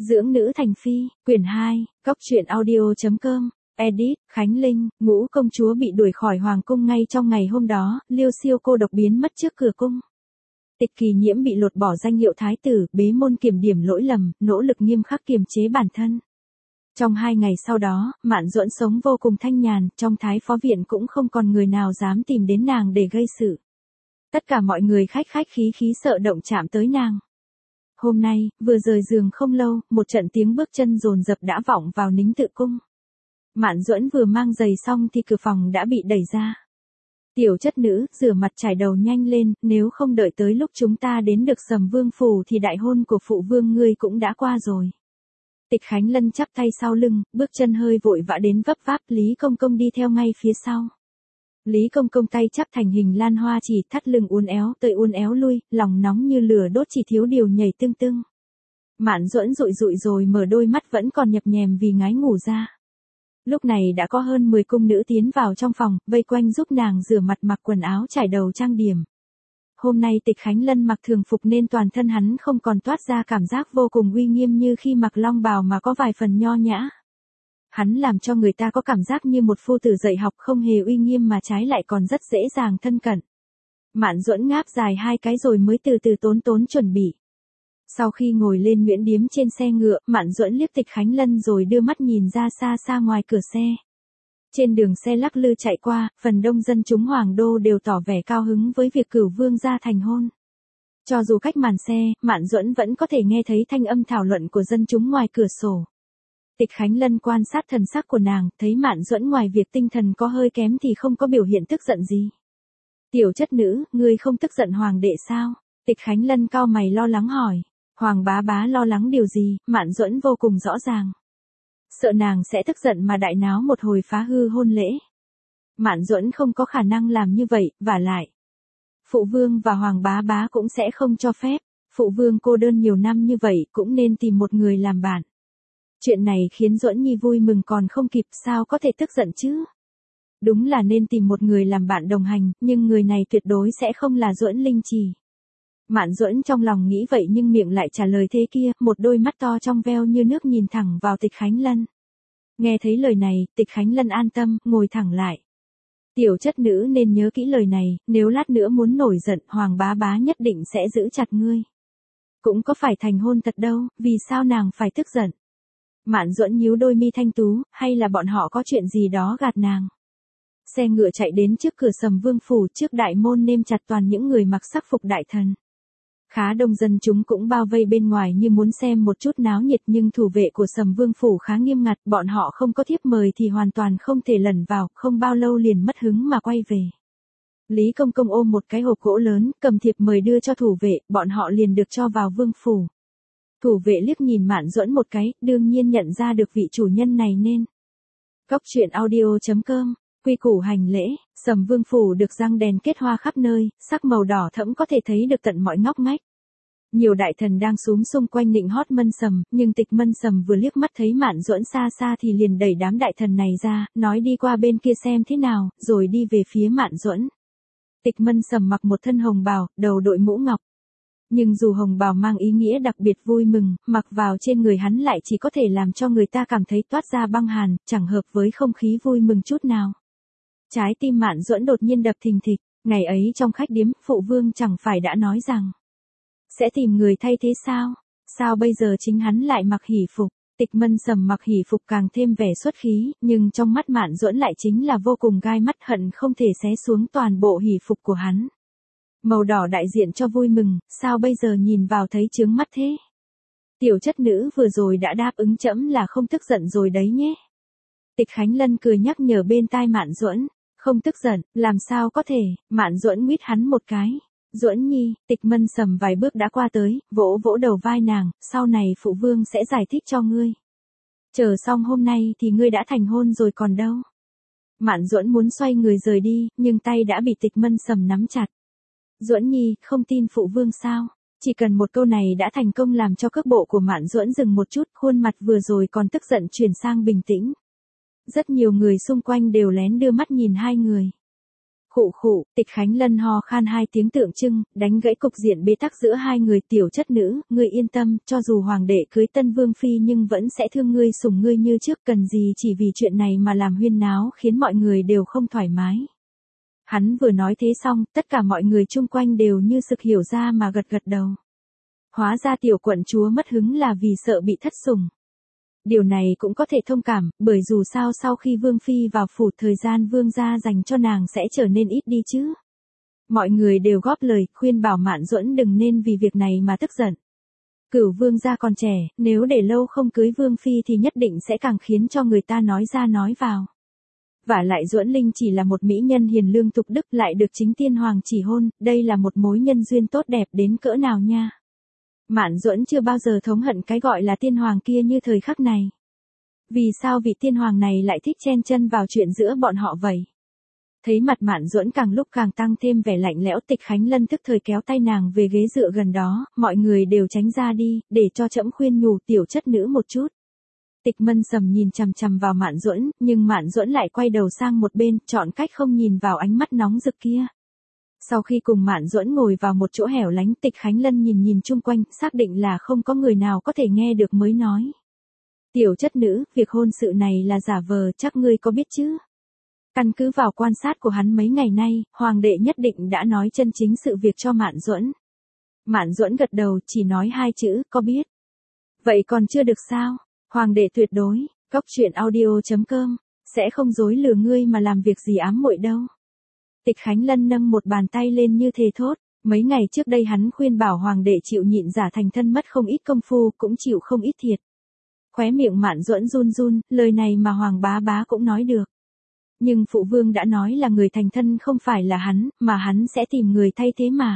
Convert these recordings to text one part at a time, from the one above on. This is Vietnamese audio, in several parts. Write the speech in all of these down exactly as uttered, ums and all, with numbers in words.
Dưỡng nữ thành phi, quyển hai, cóc truyện audio.com, edit, Khánh Linh, Ngũ công chúa bị đuổi khỏi hoàng cung ngay trong ngày hôm đó, Liêu Siêu cô độc biến mất trước cửa cung. Tịch Kỳ Nhiễm bị lột bỏ danh hiệu thái tử, bế môn kiểm điểm lỗi lầm, nỗ lực nghiêm khắc kiềm chế bản thân. Trong hai ngày sau đó, Mạn Duẫn sống vô cùng thanh nhàn, trong Thái Phó Viện cũng không còn người nào dám tìm đến nàng để gây sự. Tất cả mọi người khách khách khí khí sợ động chạm tới nàng. Hôm nay, vừa rời giường không lâu, một trận tiếng bước chân dồn dập đã vọng vào Nính Tự cung. Mạn Duẫn vừa mang giày xong thì cửa phòng đã bị đẩy ra. Tiểu chất nữ, rửa mặt trải đầu nhanh lên, nếu không đợi tới lúc chúng ta đến được Sầm Vương phủ thì đại hôn của phụ vương ngươi cũng đã qua rồi. Tịch Khánh Lân chắp tay sau lưng, bước chân hơi vội vã đến vấp váp, Lý Công Công đi theo ngay phía sau. Lý Công Công tay chắp thành hình lan hoa chỉ, thắt lưng uốn éo tới uốn éo lui, lòng nóng như lửa đốt chỉ thiếu điều nhảy tưng tưng. Mạn Duẫn rụi rụi rồi mở đôi mắt vẫn còn nhập nhèm vì ngái ngủ ra. Lúc này đã có hơn mười cung nữ tiến vào trong phòng, vây quanh giúp nàng rửa mặt mặc quần áo trải đầu trang điểm. Hôm nay Tịch Khánh Lân mặc thường phục nên toàn thân hắn không còn toát ra cảm giác vô cùng uy nghiêm như khi mặc long bào mà có vài phần nho nhã. Hắn làm cho người ta có cảm giác như một phu tử dạy học không hề uy nghiêm mà trái lại còn rất dễ dàng thân cận. Mạn Duẫn ngáp dài hai cái rồi mới từ từ tốn tốn chuẩn bị. Sau khi ngồi lên Nguyễn Điếm trên xe ngựa, Mạn Duẫn liếc Tịch Khánh Lân rồi đưa mắt nhìn ra xa xa ngoài cửa xe. Trên đường xe lắc lư chạy qua, phần đông dân chúng Hoàng Đô đều tỏ vẻ cao hứng với việc Cửu Vương gia thành hôn. Cho dù cách màn xe, Mạn Duẫn vẫn có thể nghe thấy thanh âm thảo luận của dân chúng ngoài cửa sổ. Tịch Khánh Lân quan sát thần sắc của nàng, thấy Mạn Duẫn ngoài việc tinh thần có hơi kém thì không có biểu hiện tức giận gì. Tiểu chất nữ, ngươi không tức giận hoàng đệ sao? Tịch Khánh Lân cau mày lo lắng hỏi. Hoàng bá bá lo lắng điều gì? Mạn Duẫn vô cùng rõ ràng. Sợ nàng sẽ tức giận mà đại náo một hồi phá hư hôn lễ. Mạn Duẫn không có khả năng làm như vậy, vả lại. Phụ vương và hoàng bá bá cũng sẽ không cho phép. Phụ vương cô đơn nhiều năm như vậy cũng nên tìm một người làm bạn. Chuyện này khiến Duẫn Nhi vui mừng còn không kịp, sao có thể tức giận chứ? Đúng là nên tìm một người làm bạn đồng hành, nhưng người này tuyệt đối sẽ không là Duẫn Linh Trì. Mạn Duẫn trong lòng nghĩ vậy nhưng miệng lại trả lời thế kia, một đôi mắt to trong veo như nước nhìn thẳng vào Tịch Khánh Lân. Nghe thấy lời này, Tịch Khánh Lân an tâm, ngồi thẳng lại. Tiểu chất nữ nên nhớ kỹ lời này, nếu lát nữa muốn nổi giận, hoàng bá bá nhất định sẽ giữ chặt ngươi. Cũng có phải thành hôn thật đâu, vì sao nàng phải tức giận? Mạn Duẫn nhíu đôi mi thanh tú, hay là bọn họ có chuyện gì đó gạt nàng? Xe ngựa chạy đến trước cửa Sầm Vương phủ, trước đại môn nêm chặt toàn những người mặc sắc phục đại thần. Khá đông dân chúng cũng bao vây bên ngoài như muốn xem một chút náo nhiệt, nhưng thủ vệ của Sầm Vương phủ khá nghiêm ngặt, bọn họ không có thiếp mời thì hoàn toàn không thể lẩn vào, không bao lâu liền mất hứng mà quay về. Lý Công Công ôm một cái hộp gỗ lớn, cầm thiệp mời đưa cho thủ vệ, bọn họ liền được cho vào vương phủ. Thủ vệ liếc nhìn Mạn Duẫn một cái, đương nhiên nhận ra được vị chủ nhân này nên. Cóc truyện audio.com, quy củ hành lễ, Sầm Vương phủ được răng đèn kết hoa khắp nơi, sắc màu đỏ thẫm có thể thấy được tận mọi ngóc ngách. Nhiều đại thần đang xúm xung quanh nịnh hót Mân Sầm, nhưng Tịch Mân Sầm vừa liếc mắt thấy Mạn Duẫn xa xa thì liền đẩy đám đại thần này ra, nói đi qua bên kia xem thế nào, rồi đi về phía Mạn Duẫn. Tịch Mân Sầm mặc một thân hồng bào, đầu đội mũ ngọc. Nhưng dù hồng bào mang ý nghĩa đặc biệt vui mừng, mặc vào trên người hắn lại chỉ có thể làm cho người ta cảm thấy toát ra băng hàn, chẳng hợp với không khí vui mừng chút nào. Trái tim Mạn Duẫn đột nhiên đập thình thịch, ngày ấy trong khách điếm, phụ vương chẳng phải đã nói rằng sẽ tìm người thay thế sao? Sao bây giờ chính hắn lại mặc hỷ phục? Tịch Mân Sầm mặc hỷ phục càng thêm vẻ xuất khí, nhưng trong mắt Mạn Duẫn lại chính là vô cùng gai mắt, hận không thể xé xuống toàn bộ hỷ phục của hắn. Màu đỏ đại diện cho vui mừng, sao bây giờ nhìn vào thấy chướng mắt thế? Tiểu chất nữ vừa rồi đã đáp ứng trẫm là không tức giận rồi đấy nhé. Tịch Khánh Lân cười nhắc nhở bên tai Mạn Duẫn, không tức giận, làm sao có thể? Mạn Duẫn nguyết hắn một cái. Duẫn Nhi, Tịch Mân Sầm vài bước đã qua tới, vỗ vỗ đầu vai nàng, sau này phụ vương sẽ giải thích cho ngươi. Chờ xong hôm nay thì ngươi đã thành hôn rồi còn đâu. Mạn Duẫn muốn xoay người rời đi, nhưng tay đã bị Tịch Mân Sầm nắm chặt. Duẫn Nhi, không tin phụ vương sao? Chỉ cần một câu này đã thành công làm cho cước bộ của Mạn Duẫn dừng một chút, khuôn mặt vừa rồi còn tức giận chuyển sang bình tĩnh. Rất nhiều người xung quanh đều lén đưa mắt nhìn hai người. Khụ khụ, Tịch Khánh Lân ho khan hai tiếng tượng trưng, đánh gãy cục diện bế tắc giữa hai người. Tiểu chất nữ, ngươi yên tâm, cho dù hoàng đệ cưới tân vương phi nhưng vẫn sẽ thương ngươi sủng ngươi như trước, cần gì chỉ vì chuyện này mà làm huyên náo khiến mọi người đều không thoải mái. Hắn vừa nói thế xong, tất cả mọi người chung quanh đều như sực hiểu ra mà gật gật đầu. Hóa ra tiểu quận chúa mất hứng là vì sợ bị thất sủng. Điều này cũng có thể thông cảm, bởi dù sao sau khi Vương Phi vào phủ thời gian Vương gia dành cho nàng sẽ trở nên ít đi chứ. Mọi người đều góp lời, khuyên bảo Mạn Duẫn đừng nên vì việc này mà tức giận. Cửu Vương gia còn trẻ, nếu để lâu không cưới Vương Phi thì nhất định sẽ càng khiến cho người ta nói ra nói vào. Vả lại Duẫn Linh chỉ là một mỹ nhân hiền lương tục đức lại được chính tiên hoàng chỉ hôn, đây là một mối nhân duyên tốt đẹp đến cỡ nào nha. Mạn Duẫn chưa bao giờ thống hận cái gọi là tiên hoàng kia như thời khắc này. Vì sao vị tiên hoàng này lại thích chen chân vào chuyện giữa bọn họ vậy? Thấy mặt Mạn Duẫn càng lúc càng tăng thêm vẻ lạnh lẽo, Tịch Khánh Lân tức thời kéo tay nàng về ghế dựa gần đó, mọi người đều tránh ra đi, để cho trẫm khuyên nhủ tiểu chất nữ một chút. Tịch Mân Sầm nhìn chằm chằm vào Mạn Duẫn, nhưng Mạn Duẫn lại quay đầu sang một bên, chọn cách không nhìn vào ánh mắt nóng rực kia. Sau khi cùng Mạn Duẫn ngồi vào một chỗ hẻo lánh, Tịch Khánh Lân nhìn nhìn chung quanh, xác định là không có người nào có thể nghe được mới nói. Tiểu chất nữ, việc hôn sự này là giả vờ, chắc ngươi có biết chứ? Căn cứ vào quan sát của hắn mấy ngày nay, hoàng đệ nhất định đã nói chân chính sự việc cho Mạn Duẫn. Mạn Duẫn gật đầu, chỉ nói hai chữ, có biết. Vậy còn chưa được sao? Hoàng đệ tuyệt đối, Cóc truyện audio chấm com, sẽ không dối lừa ngươi mà làm việc gì ám muội đâu. Tịch Khánh Lân nâng một bàn tay lên như thề thốt, mấy ngày trước đây hắn khuyên bảo hoàng đệ chịu nhịn giả thành thân mất không ít công phu, cũng chịu không ít thiệt. Khóe miệng Mạn Duẫn run run, lời này mà hoàng bá bá cũng nói được. Nhưng phụ vương đã nói là người thành thân không phải là hắn, mà hắn sẽ tìm người thay thế mà.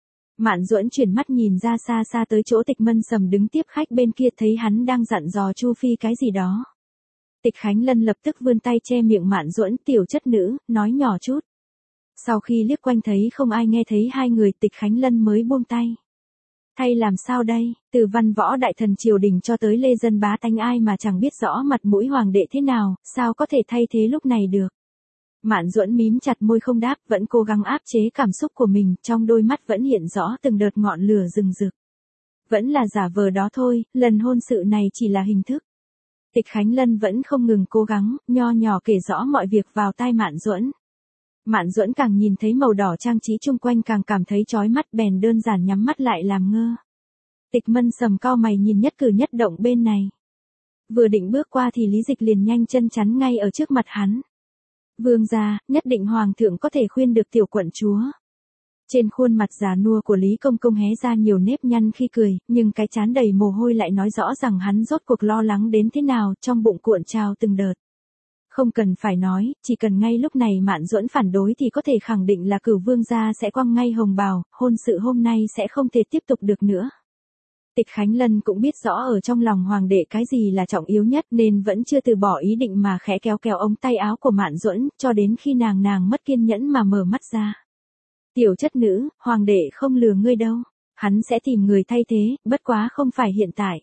Mạn Duẫn chuyển mắt nhìn ra xa xa tới chỗ Tịch Mân Sầm đứng tiếp khách bên kia, thấy hắn đang dặn dò Chu Phi cái gì đó. Tịch Khánh Lân lập tức vươn tay che miệng Mạn Duẫn, tiểu chất nữ, nói nhỏ chút. Sau khi liếc quanh thấy không ai nghe thấy hai người, Tịch Khánh Lân mới buông tay. Thay làm sao đây, từ văn võ đại thần triều đình cho tới lê dân bá tánh ai mà chẳng biết rõ mặt mũi hoàng đệ thế nào, sao có thể thay thế lúc này được. Mạn Duẫn mím chặt môi không đáp, vẫn cố gắng áp chế cảm xúc của mình, trong đôi mắt vẫn hiện rõ từng đợt ngọn lửa rừng rực. Vẫn là giả vờ đó thôi, lần hôn sự này chỉ là hình thức. Tịch Khánh Lân vẫn không ngừng cố gắng, nho nhỏ kể rõ mọi việc vào tai Mạn Duẫn. Mạn Duẫn càng nhìn thấy màu đỏ trang trí chung quanh càng cảm thấy chói mắt, bèn đơn giản nhắm mắt lại làm ngơ. Tịch Mân Sầm cau mày nhìn nhất cử nhất động bên này. Vừa định bước qua thì Lý Dịch liền nhanh chân chắn ngay ở trước mặt hắn. Vương gia, nhất định hoàng thượng có thể khuyên được tiểu quận chúa. Trên khuôn mặt già nua của Lý Công Công hé ra nhiều nếp nhăn khi cười, nhưng cái trán đầy mồ hôi lại nói rõ rằng hắn rốt cuộc lo lắng đến thế nào, trong bụng cuộn trào từng đợt. Không cần phải nói, chỉ cần ngay lúc này Mạn Duẫn phản đối thì có thể khẳng định là Cửu Vương gia sẽ quăng ngay hồng bào, hôn sự hôm nay sẽ không thể tiếp tục được nữa. Tịch Khánh Lân cũng biết rõ ở trong lòng hoàng đệ cái gì là trọng yếu nhất, nên vẫn chưa từ bỏ ý định mà khẽ kéo kéo ống tay áo của Mạn Duẫn, cho đến khi nàng nàng mất kiên nhẫn mà mở mắt ra. Tiểu chất nữ, hoàng đệ không lừa ngươi đâu, hắn sẽ tìm người thay thế, bất quá không phải hiện tại,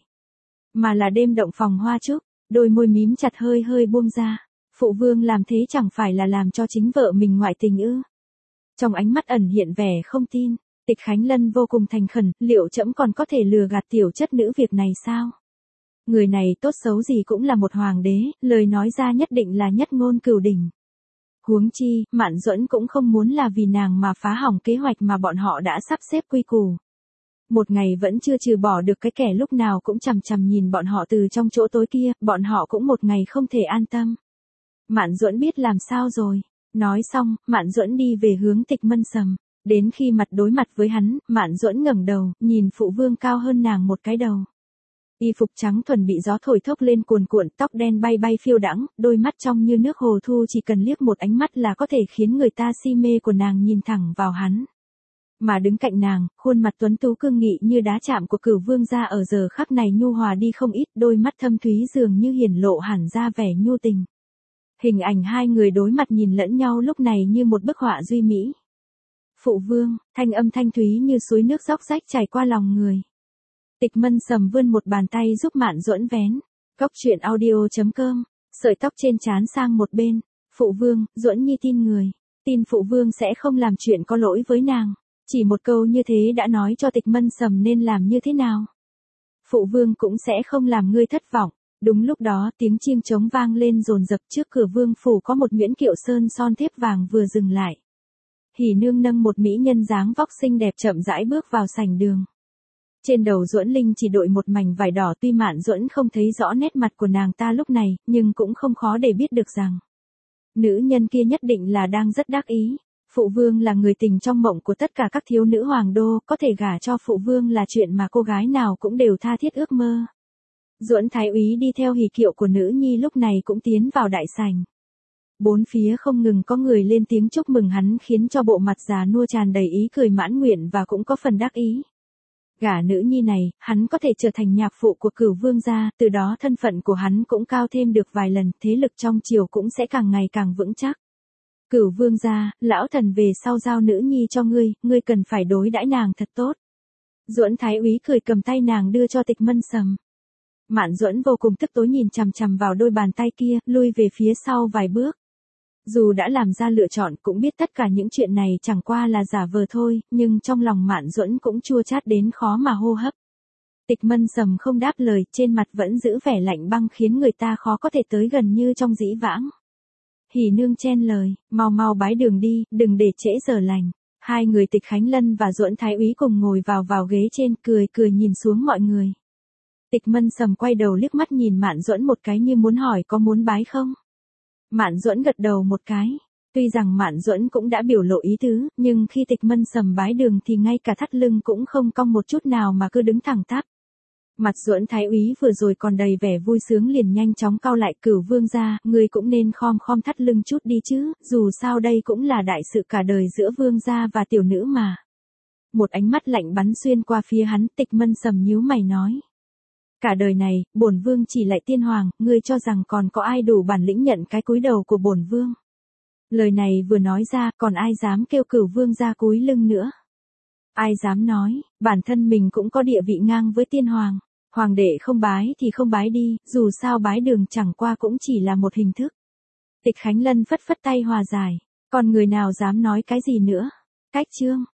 mà là đêm động phòng hoa trúc. Đôi môi mím chặt hơi hơi buông ra. Phụ vương làm thế chẳng phải là làm cho chính vợ mình ngoại tình ư? Trong ánh mắt ẩn hiện vẻ không tin. Tịch Khánh Lân vô cùng thành khẩn, liệu trẫm còn có thể lừa gạt tiểu chất nữ việc này sao? Người này tốt xấu gì cũng là một hoàng đế, lời nói ra nhất định là nhất ngôn cửu đỉnh. Huống chi, Mạn Duẫn cũng không muốn là vì nàng mà phá hỏng kế hoạch mà bọn họ đã sắp xếp quy củ. Một ngày vẫn chưa trừ bỏ được cái kẻ lúc nào cũng chằm chằm nhìn bọn họ từ trong chỗ tối kia, bọn họ cũng một ngày không thể an tâm. Mạn Duẫn biết làm sao rồi. Nói xong, Mạn Duẫn đi về hướng Tịch Mân Sầm. Đến khi mặt đối mặt với hắn, Mạn Duẫn ngẩng đầu, nhìn phụ vương cao hơn nàng một cái đầu. Y phục trắng thuần bị gió thổi thốc lên cuồn cuộn, tóc đen bay bay phiêu đãng, đôi mắt trong như nước hồ thu, chỉ cần liếc một ánh mắt là có thể khiến người ta si mê của nàng nhìn thẳng vào hắn. Mà đứng cạnh nàng, khuôn mặt tuấn tú cương nghị như đá chạm của Cửu Vương gia ở giờ khắc này nhu hòa đi không ít, đôi mắt thâm thúy dường như hiển lộ hẳn ra vẻ nhu tình. Hình ảnh hai người đối mặt nhìn lẫn nhau lúc này như một bức họa duy mỹ. Phụ vương, thanh âm thanh thúy như suối nước róc rách chảy qua lòng người. Tịch Mân Sầm vươn một bàn tay giúp Mạn Duẫn vén. Cóc truyện audio chấm com, sợi tóc trên trán sang một bên. Phụ vương, Duẫn nhi tin người. tin phụ vương sẽ không làm chuyện có lỗi với nàng. Chỉ một câu như thế đã nói cho Tịch Mân Sầm nên làm như thế nào. Phụ vương cũng sẽ không làm ngươi thất vọng. Đúng lúc đó tiếng chiêng trống vang lên dồn dập, trước cửa vương phủ có một nhuyễn kiệu sơn son thiếp vàng vừa dừng lại. Hỉ nương nâng một mỹ nhân dáng vóc xinh đẹp chậm rãi bước vào sảnh đường. Trên đầu Duẫn Linh chỉ đội một mảnh vải đỏ, tuy Mạn Duẫn không thấy rõ nét mặt của nàng ta lúc này, nhưng cũng không khó để biết được rằng nữ nhân kia nhất định là đang rất đắc ý. Phụ vương là người tình trong mộng của tất cả các thiếu nữ hoàng đô, có thể gả cho phụ vương là chuyện mà cô gái nào cũng đều tha thiết ước mơ. Duẫn Thái Úy đi theo hỉ kiệu của nữ nhi lúc này cũng tiến vào đại sảnh. Bốn phía không ngừng có người lên tiếng chúc mừng hắn, khiến cho bộ mặt già nua tràn đầy ý cười mãn nguyện và cũng có phần đắc ý. Gả nữ nhi này, hắn có thể trở thành nhạc phụ của Cửu vương gia, từ đó thân phận của hắn cũng cao thêm được vài lần, thế lực trong triều cũng sẽ càng ngày càng vững chắc. Cửu vương gia, lão thần về sau giao nữ nhi cho ngươi, ngươi cần phải đối đãi nàng thật tốt. Duẫn Thái Úy cười cầm tay nàng đưa cho Tịch Mân Sầm. Mạn Duẫn vô cùng tức tối nhìn chằm chằm vào đôi bàn tay kia, lui về phía sau vài bước. Dù đã làm ra lựa chọn, cũng biết tất cả những chuyện này chẳng qua là giả vờ thôi, nhưng trong lòng Mạn Duẫn cũng chua chát đến khó mà hô hấp. Tịch Mân Sầm không đáp lời, trên mặt vẫn giữ vẻ lạnh băng khiến người ta khó có thể tới gần như trong dĩ vãng. Hỉ nương chen lời, mau mau bái đường đi, đừng để trễ giờ lành. Hai người Tịch Khánh Lân và Duẫn Thái Úy cùng ngồi vào vào ghế trên, cười cười nhìn xuống mọi người. Tịch Mân Sầm quay đầu liếc mắt nhìn Mạn Duẫn một cái như muốn hỏi có muốn bái không. Mạn Duẫn gật đầu một cái. Tuy rằng Mạn Duẫn cũng đã biểu lộ ý tứ, nhưng khi Tịch Mân Sầm bái đường thì ngay cả thắt lưng cũng không cong một chút nào mà cứ đứng thẳng tắp. Mặt Duẫn Thái Úy vừa rồi còn đầy vẻ vui sướng liền nhanh chóng cau lại. Cửu vương gia, ngươi cũng nên khom khom thắt lưng chút đi chứ, dù sao đây cũng là đại sự cả đời giữa vương gia và tiểu nữ mà. Một ánh mắt lạnh bắn xuyên qua phía hắn, Tịch Mân Sầm nhíu mày nói. Cả đời này, bổn vương chỉ lạy tiên hoàng, ngươi cho rằng còn có ai đủ bản lĩnh nhận cái cúi đầu của bổn vương. Lời này vừa nói ra, còn ai dám kêu Cửu vương gia cúi lưng nữa. Ai dám nói, bản thân mình cũng có địa vị ngang với tiên hoàng. Hoàng đệ không bái thì không bái đi, dù sao bái đường chẳng qua cũng chỉ là một hình thức. Tịch Khánh Lân phất phất tay hòa giải, còn người nào dám nói cái gì nữa. Cách chương.